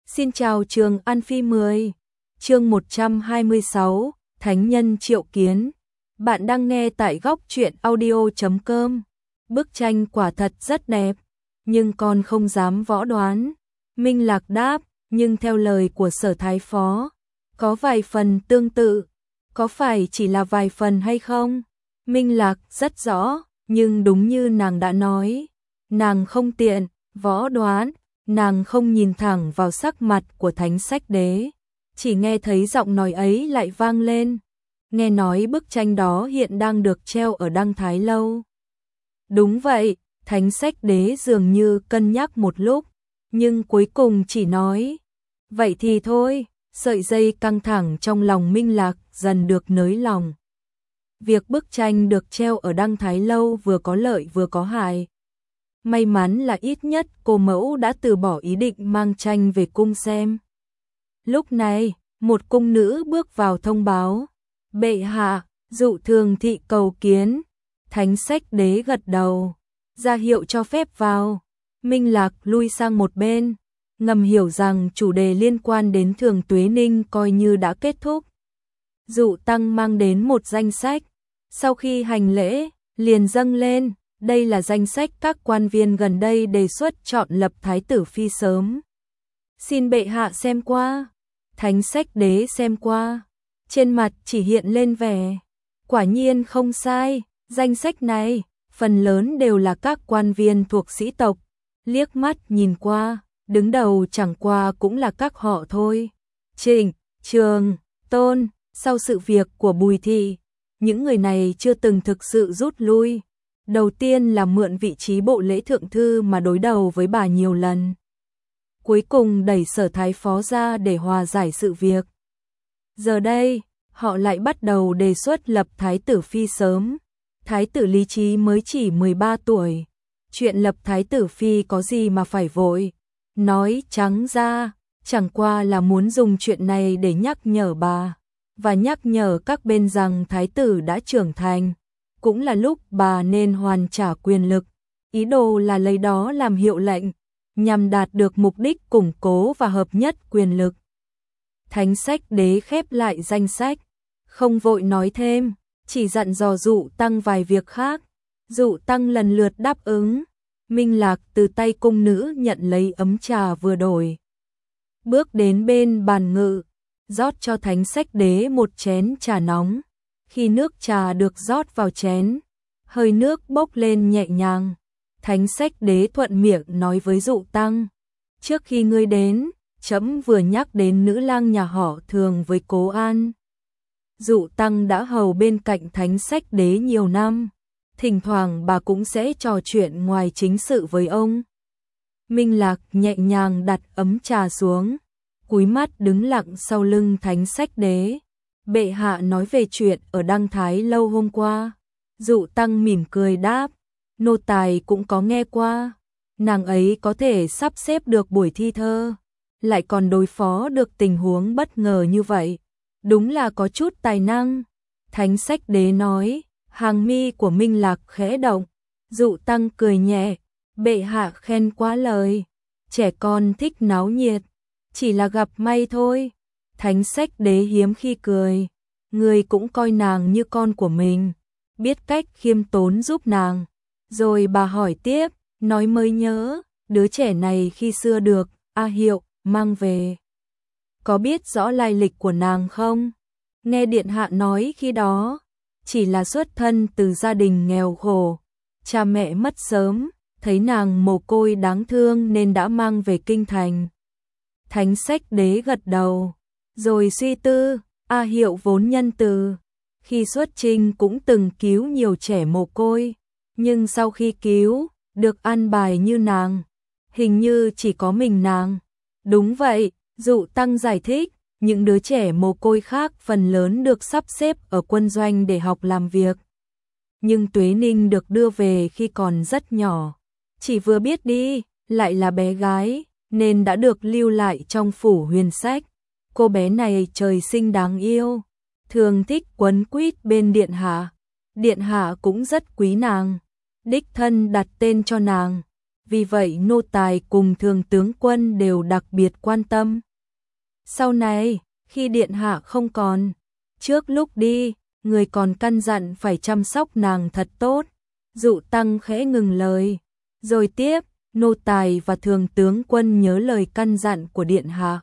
Xin chào trường An Phi 10, chương 126, Thánh nhân triệu kiến. Bạn đang nghe tại góc truyện audio.com. Bức tranh quả thật rất đẹp, nhưng con không dám võ đoán. Minh Lạc đáp, nhưng theo lời của Sở Thái Phó, có vài phần tương tự, có phải chỉ là vài phần hay không? Minh Lạc rất rõ, nhưng đúng như nàng đã nói, nàng không tiện võ đoán. Nàng không nhìn thẳng vào sắc mặt của Thánh Sách Đế, chỉ nghe thấy giọng nói ấy lại vang lên. Nghe nói bức tranh đó hiện đang được treo ở Đăng Thái Lâu. Đúng vậy, Thánh Sách Đế dường như cân nhắc một lúc, nhưng cuối cùng chỉ nói, vậy thì thôi. Sợi dây căng thẳng trong lòng Minh Lạc dần được nới lòng. Việc bức tranh được treo ở Đăng Thái Lâu vừa có lợi vừa có hại. May mắn là ít nhất cô mẫu đã từ bỏ ý định mang tranh về cung xem. Lúc này, một cung nữ bước vào thông báo, bệ hạ, dụ thường thị cầu kiến. Thánh Sách Đế gật đầu, ra hiệu cho phép vào. Minh Lạc lui sang một bên, ngầm hiểu rằng chủ đề liên quan đến Thường Tuế Ninh coi như đã kết thúc. Dụ tăng mang đến một danh sách, sau khi hành lễ, liền dâng lên. Đây là danh sách các quan viên gần đây đề xuất chọn lập Thái tử Phi sớm. Xin bệ hạ xem qua. Thánh Sách Đế xem qua, trên mặt chỉ hiện lên vẻ. Quả nhiên không sai, danh sách này, phần lớn đều là các quan viên thuộc sĩ tộc. Liếc mắt nhìn qua, đứng đầu chẳng qua cũng là các họ thôi. Trịnh, Trường, Tôn, sau sự việc của Bùi Thị, những người này chưa từng thực sự rút lui. Đầu tiên là mượn vị trí bộ lễ thượng thư mà đối đầu với bà nhiều lần. Cuối cùng đẩy Sở Thái Phó ra để hòa giải sự việc. Giờ đây, họ lại bắt đầu đề xuất lập Thái tử Phi sớm. Thái tử Lý Trí mới chỉ 13 tuổi. Chuyện lập Thái tử Phi có gì mà phải vội. Nói trắng ra, chẳng qua là muốn dùng chuyện này để nhắc nhở bà, và nhắc nhở các bên rằng Thái tử đã trưởng thành. Cũng là lúc bà nên hoàn trả quyền lực, ý đồ là lấy đó làm hiệu lệnh, nhằm đạt được mục đích củng cố và hợp nhất quyền lực. Thánh Sách Đế khép lại danh sách, không vội nói thêm, chỉ dặn dò Dụ tăng vài việc khác. Dụ tăng lần lượt đáp ứng. Minh Lạc từ tay cung nữ nhận lấy ấm trà vừa đổi, bước đến bên bàn ngự, rót cho Thánh Sách Đế một chén trà nóng. Khi nước trà được rót vào chén, hơi nước bốc lên nhẹ nhàng. Thánh Sách Đế thuận miệng nói với Dụ tăng, trước khi ngươi đến, trẫm vừa nhắc đến nữ lang nhà họ Thường với Cố An. Dụ tăng đã hầu bên cạnh Thánh Sách Đế nhiều năm, thỉnh thoảng bà cũng sẽ trò chuyện ngoài chính sự với ông. Minh Lạc nhẹ nhàng đặt ấm trà xuống, cúi mắt đứng lặng sau lưng Thánh Sách Đế. Bệ hạ nói về chuyện ở Đăng Thái Lâu hôm qua. Dụ tăng mỉm cười đáp, nô tài cũng có nghe qua. Nàng ấy có thể sắp xếp được buổi thi thơ, lại còn đối phó được tình huống bất ngờ như vậy. Đúng là có chút tài năng. Thánh Sách Đế nói, hàng mi của Minh Lạc khẽ động. Dụ tăng cười nhẹ, bệ hạ khen quá lời. Trẻ con thích náo nhiệt, chỉ là gặp may thôi. Thánh Sách Đế hiếm khi cười, người cũng coi nàng như con của mình, biết cách khiêm tốn giúp nàng. Rồi bà hỏi tiếp, nói mới nhớ, đứa trẻ này khi xưa được A Hiệu mang về, có biết rõ lai lịch của nàng không? Nghe điện hạ nói khi đó chỉ là xuất thân từ gia đình nghèo khổ, cha mẹ mất sớm, thấy nàng mồ côi đáng thương nên đã mang về kinh thành. Thánh Sách Đế gật đầu, rồi suy tư, A Hiệu vốn nhân từ, khi xuất chinh cũng từng cứu nhiều trẻ mồ côi, nhưng sau khi cứu, được an bài như nàng, hình như chỉ có mình nàng. Đúng vậy, Dụ tăng giải thích, những đứa trẻ mồ côi khác phần lớn được sắp xếp ở quân doanh để học làm việc. Nhưng Tuế Ninh được đưa về khi còn rất nhỏ, chỉ vừa biết đi, lại là bé gái, nên đã được lưu lại trong phủ Huyền Sách. Cô bé này trời sinh đáng yêu, thường thích quấn quýt bên điện hạ. Điện hạ cũng rất quý nàng, đích thân đặt tên cho nàng. vì vậy nô tài cùng thường tướng quân đều đặc biệt quan tâm. Sau này, khi điện hạ không còn, trước lúc đi, người còn căn dặn phải chăm sóc nàng thật tốt. Dụ Tăng khẽ ngừng lời, rồi tiếp, nô tài và thường tướng quân nhớ lời căn dặn của điện hạ.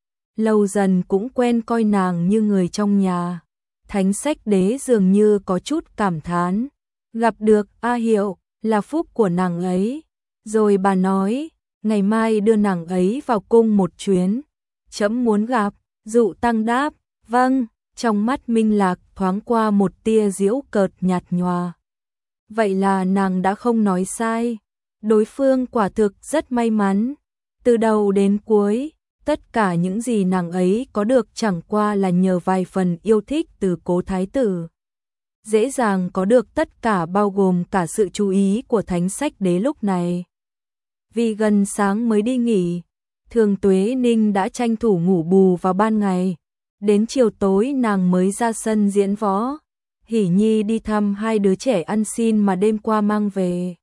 Lâu dần cũng quen coi nàng như người trong nhà. Thánh Sách Đế dường như có chút cảm thán, gặp được A Hiệu là phúc của nàng ấy. Rồi bà nói, ngày mai đưa nàng ấy vào cung một chuyến, trẫm muốn gặp. Dụ Tăng đáp, vâng, trong mắt Minh Lạc thoáng qua một tia giễu cợt nhạt nhòa. Vậy là nàng đã không nói sai, đối phương quả thực rất may mắn. Từ đầu đến cuối, tất cả những gì nàng ấy có được chẳng qua là nhờ vài phần yêu thích từ Cố thái tử. Dễ dàng có được tất cả, bao gồm cả sự chú ý của Thánh Sách Đế lúc này. Vì gần sáng mới đi nghỉ, Thường Tuế Ninh đã tranh thủ ngủ bù vào ban ngày. Đến chiều tối nàng mới ra sân diễn võ. Hỷ Nhi đi thăm hai đứa trẻ ăn xin mà đêm qua mang về.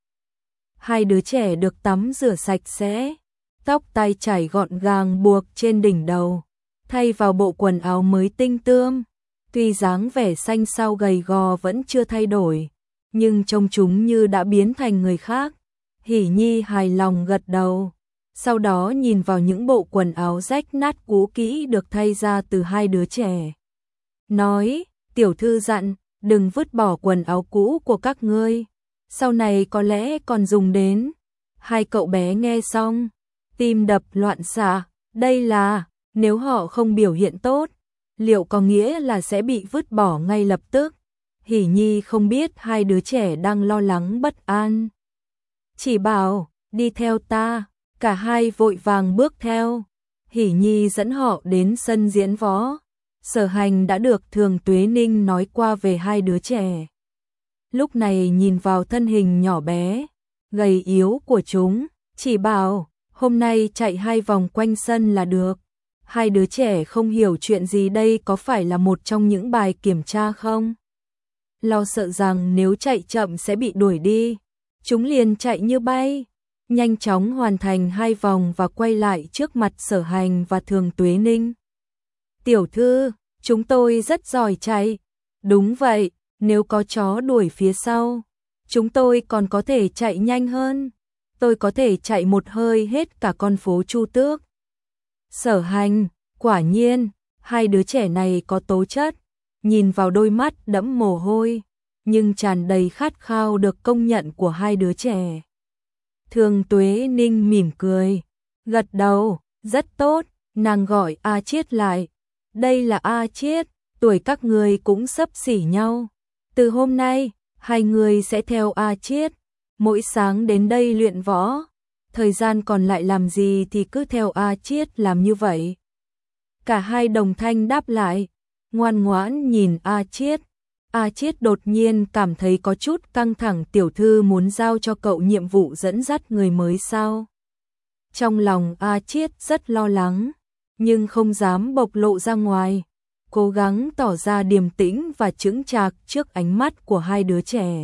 Hai đứa trẻ được tắm rửa sạch sẽ, tóc tai chải gọn gàng buộc trên đỉnh đầu, thay vào bộ quần áo mới tinh tươm. Tuy dáng vẻ xanh xao gầy gò vẫn chưa thay đổi, nhưng trông chúng như đã biến thành người khác. Hỷ Nhi hài lòng gật đầu, sau đó nhìn vào những bộ quần áo rách nát cũ kỹ được thay ra từ hai đứa trẻ. Nói, tiểu thư dặn, đừng vứt bỏ quần áo cũ của các ngươi, sau này có lẽ còn dùng đến. Hai cậu bé nghe xong, tim đập loạn xạ, đây là, nếu họ không biểu hiện tốt, liệu có nghĩa là sẽ bị vứt bỏ ngay lập tức? Hỷ Nhi không biết hai đứa trẻ đang lo lắng bất an. Chỉ bảo, đi theo ta, cả hai vội vàng bước theo. Hỷ Nhi dẫn họ đến sân diễn võ. Sở Hành đã được Thường Tuế Ninh nói qua về hai đứa trẻ. Lúc này nhìn vào thân hình nhỏ bé, gầy yếu của chúng, chỉ bảo, hôm nay chạy 2 vòng quanh sân là được. Hai đứa trẻ không hiểu chuyện gì, đây có phải là một trong những bài kiểm tra không? Lo sợ rằng nếu chạy chậm sẽ bị đuổi đi, chúng liền chạy như bay, nhanh chóng hoàn thành 2 vòng và quay lại trước mặt Sở Hành và Thường Tuế Ninh. Tiểu thư, chúng tôi rất giỏi chạy. Đúng vậy, nếu có chó đuổi phía sau, chúng tôi còn có thể chạy nhanh hơn. Tôi có thể chạy một hơi hết cả con phố Chu Tước. Sở Hành, quả nhiên, hai đứa trẻ này có tố chất. Nhìn vào đôi mắt đẫm mồ hôi, nhưng tràn đầy khát khao được công nhận của hai đứa trẻ. Thường Tuế Ninh mỉm cười, gật đầu, rất tốt, nàng gọi A Chiết lại. Đây là A Chiết, tuổi các người cũng xấp xỉ nhau. Từ hôm nay, hai người sẽ theo A Chiết, mỗi sáng đến đây luyện võ. Thời gian còn lại làm gì thì cứ theo A Chiết làm như vậy. Cả hai đồng thanh đáp lại, ngoan ngoãn nhìn A Chiết. A Chiết đột nhiên cảm thấy có chút căng thẳng, tiểu thư muốn giao cho cậu nhiệm vụ dẫn dắt người mới sao? Trong lòng A Chiết rất lo lắng, nhưng không dám bộc lộ ra ngoài, cố gắng tỏ ra điềm tĩnh và chững chạc trước ánh mắt của hai đứa trẻ.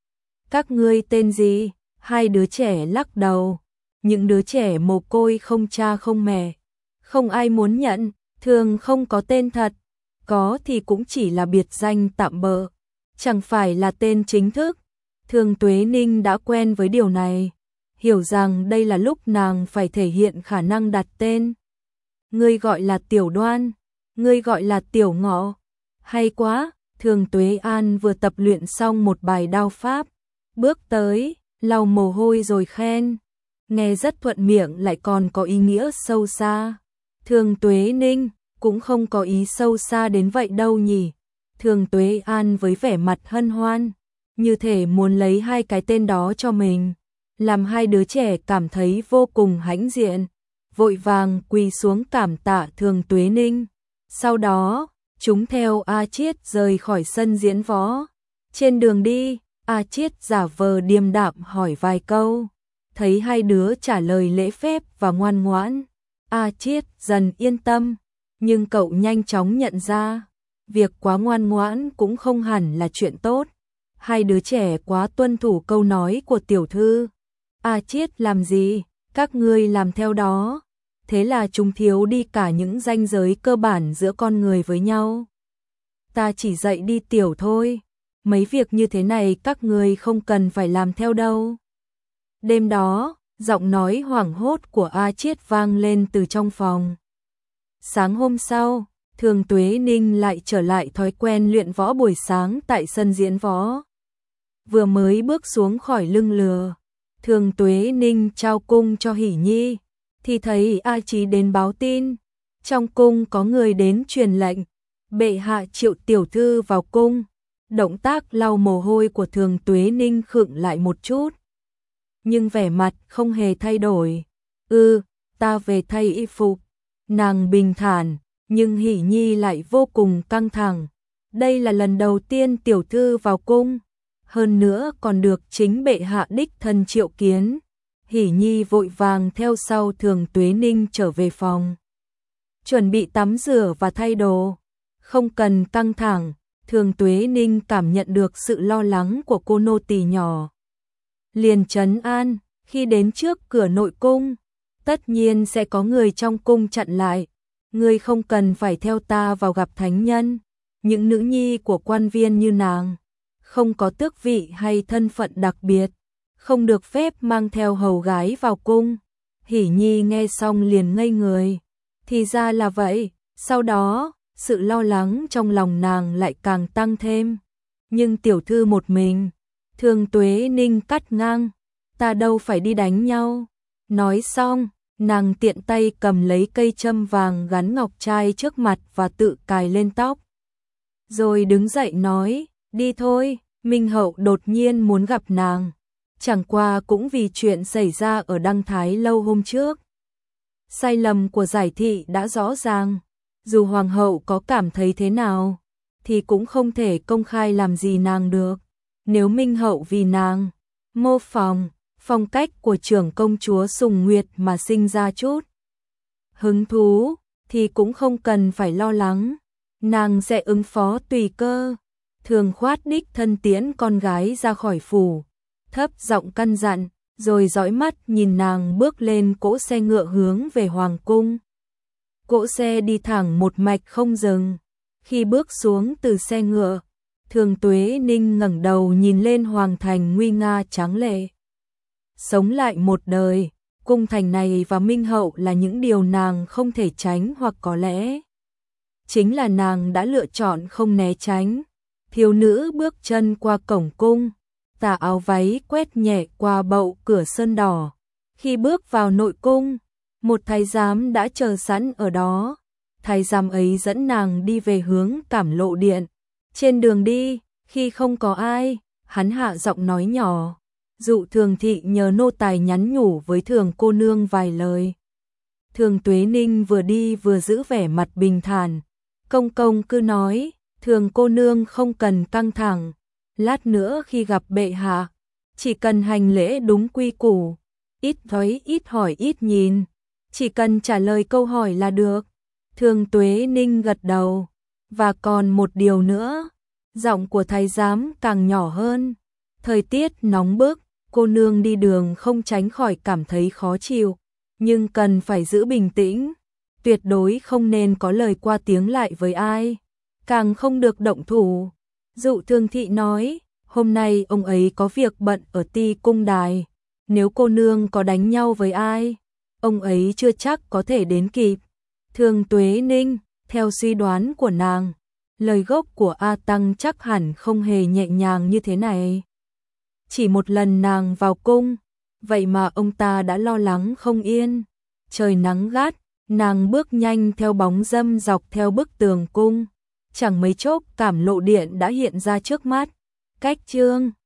Các ngươi tên gì? Hai đứa trẻ lắc đầu. Những đứa trẻ mồ côi không cha không mẹ, không ai muốn nhận, thường không có tên thật, có thì cũng chỉ là biệt danh tạm bợ, chẳng phải là tên chính thức. Thường Tuế Ninh đã quen với điều này, hiểu rằng đây là lúc nàng phải thể hiện khả năng đặt tên. Ngươi gọi là Tiểu Đoan, ngươi gọi là Tiểu Ngọ. Hay quá, Thường Tuế An vừa tập luyện xong một bài đao pháp, bước tới, lau mồ hôi rồi khen. Nghe rất thuận miệng lại còn có ý nghĩa sâu xa. Thường Tuế Ninh cũng không có ý sâu xa đến vậy đâu nhỉ. Thường Tuế An với vẻ mặt hân hoan, như thể muốn lấy hai cái tên đó cho mình, làm hai đứa trẻ cảm thấy vô cùng hãnh diện, vội vàng quỳ xuống cảm tạ Thường Tuế Ninh. Sau đó, chúng theo A Chiết rời khỏi sân diễn võ. Trên đường đi, A Chiết giả vờ điềm đạm hỏi vài câu. Thấy hai đứa trả lời lễ phép và ngoan ngoãn, A Chiết dần yên tâm, nhưng cậu nhanh chóng nhận ra, việc quá ngoan ngoãn cũng không hẳn là chuyện tốt. Hai đứa trẻ quá tuân thủ câu nói của tiểu thư, A Chiết làm gì, các ngươi làm theo đó. Thế là chúng thiếu đi cả những ranh giới cơ bản giữa con người với nhau. Ta chỉ dạy đi tiểu thôi, mấy việc như thế này các ngươi không cần phải làm theo đâu. Đêm đó, giọng nói hoảng hốt của A Chiết vang lên từ trong phòng. Sáng hôm sau, Thường Tuế Ninh lại trở lại thói quen luyện võ buổi sáng tại sân diễn võ. Vừa mới bước xuống khỏi lưng lừa, Thường Tuế Ninh trao cung cho Hỷ Nhi, thì thấy A Chí đến báo tin. Trong cung có người đến truyền lệnh, bệ hạ triệu tiểu thư vào cung. Động tác lau mồ hôi của Thường Tuế Ninh khựng lại một chút, nhưng vẻ mặt không hề thay đổi. Ta về thay y phục. Nàng bình thản, nhưng Hỷ Nhi lại vô cùng căng thẳng. Đây là lần đầu tiên tiểu thư vào cung, hơn nữa còn được chính bệ hạ đích thân triệu kiến. Hỷ Nhi vội vàng theo sau Thường Tuế Ninh trở về phòng, chuẩn bị tắm rửa và thay đồ. Không cần căng thẳng, Thường Tuế Ninh cảm nhận được sự lo lắng của cô nô tỳ nhỏ. Liền trấn an, khi đến trước cửa nội cung, tất nhiên sẽ có người trong cung chặn lại. Ngươi không cần phải theo ta vào gặp thánh nhân. Những nữ nhi của quan viên như nàng, không có tước vị hay thân phận đặc biệt, không được phép mang theo hầu gái vào cung. Hỷ Nhi nghe xong liền ngây người. Thì ra là vậy. Sau đó, sự lo lắng trong lòng nàng lại càng tăng thêm. Nhưng tiểu thư một mình. Thường Tuế Ninh cắt ngang. Ta đâu phải đi đánh nhau. Nói xong, nàng tiện tay cầm lấy cây châm vàng gắn ngọc trai trước mặt và tự cài lên tóc. Rồi đứng dậy nói, đi thôi. Minh Hậu đột nhiên muốn gặp nàng, chẳng qua cũng vì chuyện xảy ra ở Đăng Thái lâu hôm trước. Sai lầm của giải thị đã rõ ràng, dù hoàng hậu có cảm thấy thế nào, thì cũng không thể công khai làm gì nàng được. Nếu Minh Hậu vì nàng mô phỏng phong cách của trưởng công chúa Sùng Nguyệt mà sinh ra chút hứng thú, thì cũng không cần phải lo lắng, nàng sẽ ứng phó tùy cơ. Thường Khoát đích thân tiễn con gái ra khỏi phủ, thấp giọng căn dặn, rồi dõi mắt nhìn nàng bước lên cỗ xe ngựa hướng về hoàng cung. Cỗ xe đi thẳng một mạch không dừng. Khi bước xuống từ xe ngựa, Thường Tuế Ninh ngẩng đầu nhìn lên hoàng thành nguy nga tráng lệ. Sống lại một đời, cung thành này và Minh Hậu là những điều nàng không thể tránh, hoặc có lẽ chính là nàng đã lựa chọn không né tránh. Thiếu nữ bước chân qua cổng cung, tà áo váy quét nhẹ qua bậu cửa sơn đỏ. Khi bước vào nội cung, một thái giám đã chờ sẵn ở đó. Thái giám ấy dẫn nàng đi về hướng Cảm Lộ điện. Trên đường đi, khi không có ai, hắn hạ giọng nói nhỏ, dụ Thường thị nhờ nô tài nhắn nhủ với Thường cô nương vài lời. Thường Tuế Ninh vừa đi vừa giữ vẻ mặt bình thản. Công công cứ nói, Thường cô nương không cần căng thẳng. Lát nữa khi gặp bệ hạ, chỉ cần hành lễ đúng quy củ, ít nói ít hỏi ít nhìn, chỉ cần trả lời câu hỏi là được. Thường Tuế Ninh gật đầu. Và còn một điều nữa, giọng của thái giám càng nhỏ hơn. Thời tiết nóng bức, cô nương đi đường không tránh khỏi cảm thấy khó chịu, nhưng cần phải giữ bình tĩnh, tuyệt đối không nên có lời qua tiếng lại với ai, càng không được động thủ. Dụ Thường thị nói, hôm nay ông ấy có việc bận ở Ti cung đài, nếu cô nương có đánh nhau với ai, ông ấy chưa chắc có thể đến kịp. Thường Tuế Ninh, theo suy đoán của nàng, lời gốc của A Tăng chắc hẳn không hề nhẹ nhàng như thế này. Chỉ một lần nàng vào cung, vậy mà ông ta đã lo lắng không yên. Trời nắng gắt, nàng bước nhanh theo bóng dâm dọc theo bức tường cung. Chẳng mấy chốc Cảm Lộ điện đã hiện ra trước mắt. Cách chương